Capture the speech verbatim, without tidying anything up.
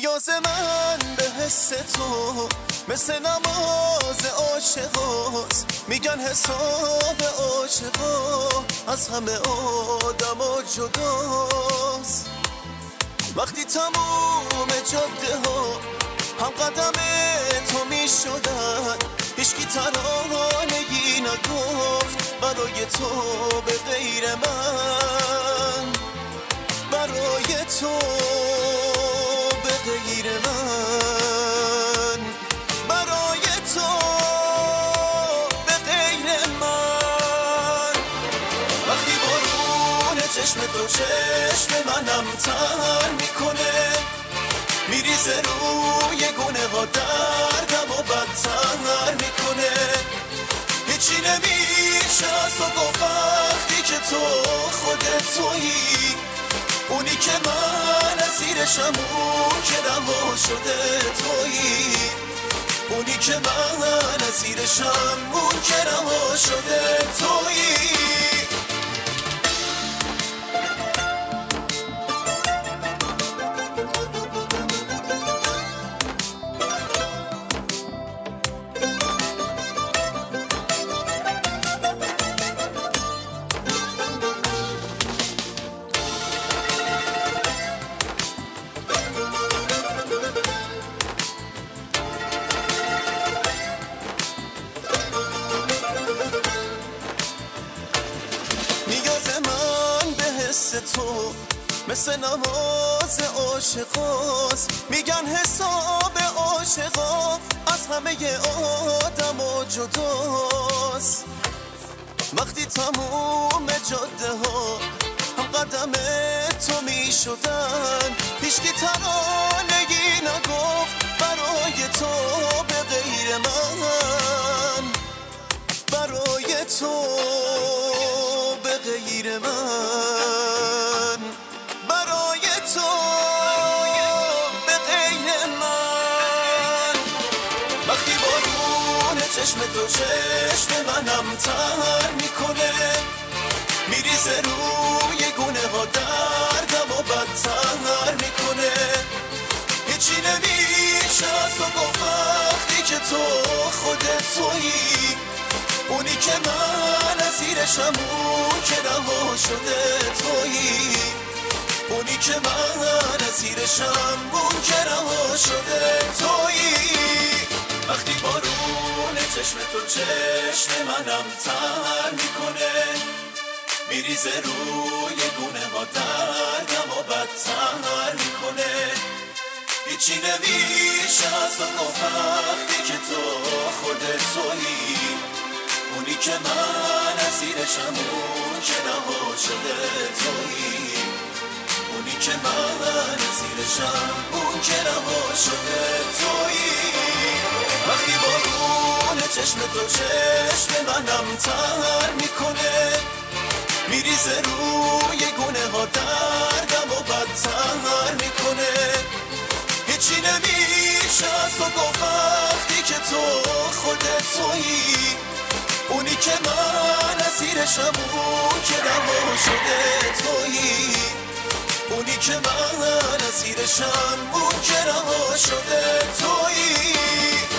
نیاز من به حس تو مثل نماز عاشقاست، میگن حساب عاشقا از همه آدما جداست. وقتی تموم جاده ها هم قدم تو میشدن، هیچکی ترانگی نگفت برای تو به غیر من، برای تو به غیر من، برای تو به غیر من. وقتی بارون چشم تو چشم منم تر میکنه، میریزه روی گونه ها دردم و بدتر میکنه. هیچی نمیشه از تو گفت وقتی که تو خودت تویی، اونی که من اسیرشم، اون که رها شده تویی، اونی که من اسیرشم، اون که رها شده تویی. نیاز من به حس تو مثل نماز عاشقاست، میگن حساب عاشقا از همه آدما جداست. وقتی تموم جاده ها هم قدم تو میشدن، هیچکی ترانگی نگفت برای تو به غیر من، برای تو به غیر من، برای تو به غیر من. وقتی بارون چشم تو چشم منم تر میکنه، میریزه روی گونه ها دردم و بدتر میکنه. هیچی نمیشه از تو گفت وقتی که تو خودت تویی، اونی که من اسیرشم، اون که رها شده تویی، اونی که من اسیرشم، اون که رها شده تویی. وقتی بارون چشم تو چشم منم تر میکنه، میریزه روی گونه ها دردم و بدتر میکنه. هیچی نمیشه از تو گفت وقتی که تو خودت تویی، اونی که من اسیرشم، اون که رها شده تویی، اونی که من اسیرشم، اون که رها شده تویی. وقتی بارون چشم تو چشم منم تر میکنه، میریزه روی گونه ها دردم و بدتر میکنه. هیچی نمیشه از تو گفت وقتی که تو خودت تویی، اونی که من اسیرشم، اون که رها شده تویی، اونی که من اسیرشم، اون که رها شده تویی.